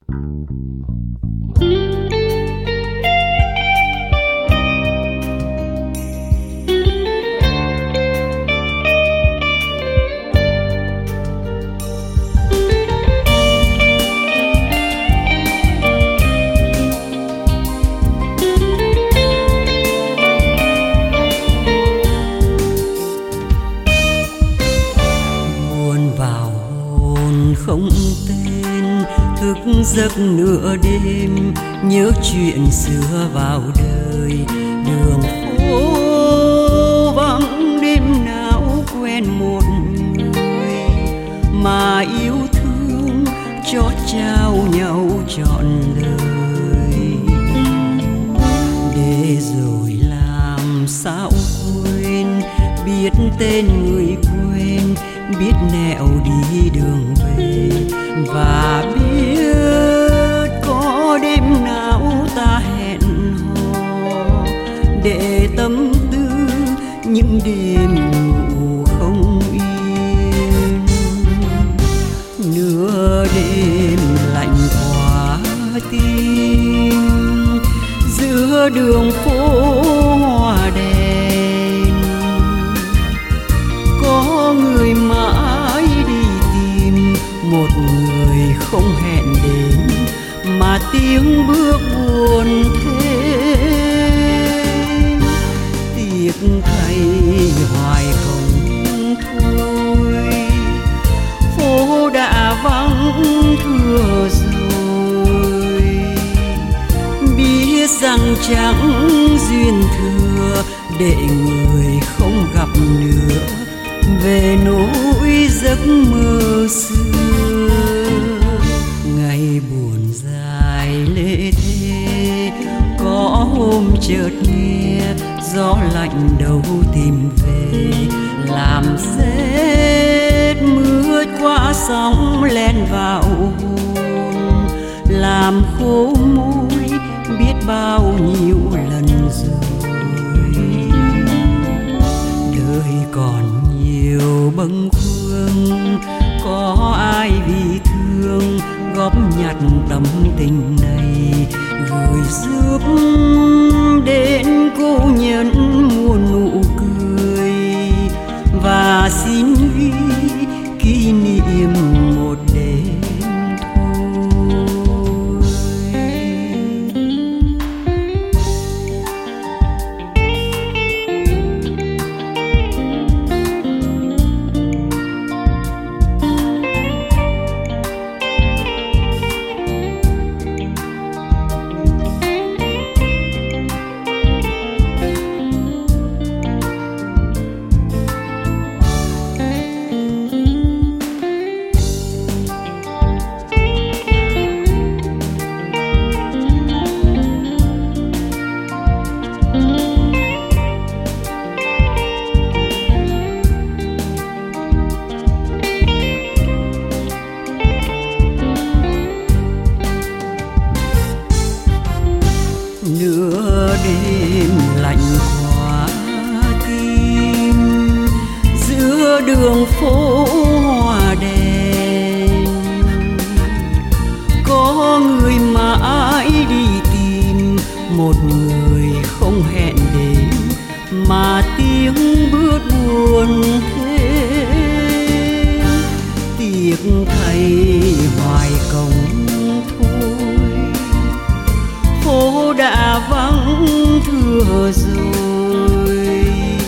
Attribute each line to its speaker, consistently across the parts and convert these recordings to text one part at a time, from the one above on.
Speaker 1: Không tên thức giấc nửa đêm, nhớ chuyện xưa vào đời. Đường phố vắng đêm nào quen một người mà yêu thương chót trao nhau trọn đời. Để rồi làm sao quên, biết tên người quên, biết nẻo đi đường về, và biết có đêm nào ta hẹn hò để tâm tư những đêm ngủ không yên. Nửa đêm lạnh quá tim, giữa đường phố hoa đèn, có người mãi đi tìm một người không hẹn đến, mà tiếng bước buồn thêm. Tiếc thay hoài không thôi, phố đã vắng thưa rồi. Biết rằng chẳng duyên thừa để người không gặp nữa, về nỗi giấc mơ xưa. Ngày buồn dài lê thê, có hôm chợt nghe gió lạnh đâu tìm về, làm rét mướt qua sóng len vào hồn, làm khô môi biết bao nhiêu lần rồi. Đời còn nhiều bâng khuâng, có ai vì thương góp nhặt tâm tình này, gửi giúp đến cô nhân muôn nụ cười, và xin ghi kỷ niệm một đêm thôi. Nửa đêm lạnh quá tim, giữa đường phố hoa đèn, có người mãi đi tìm một người không hẹn đến, mà tiếng bước buồn thêm. Tiếc thay hoài cổng thôi, phố đã vắng thưa rồi.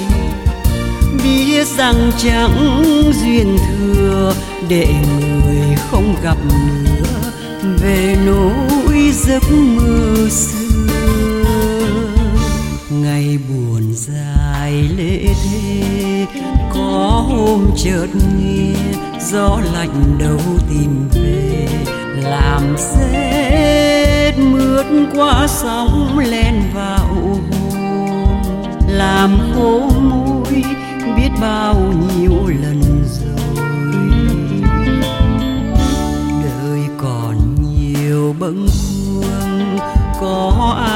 Speaker 1: Biết rằng chẳng duyên thừa để người không gặp nữa, về nỗi giấc mơ xưa. Ngày buồn dài lê thê, có hôm chợt nghe gió lạnh đâu tìm về, làm rét mướt qua sóng len vào hồn, làm khô môi biết bao nhiêu lần rồi. Đời còn nhiều bâng khuâng, có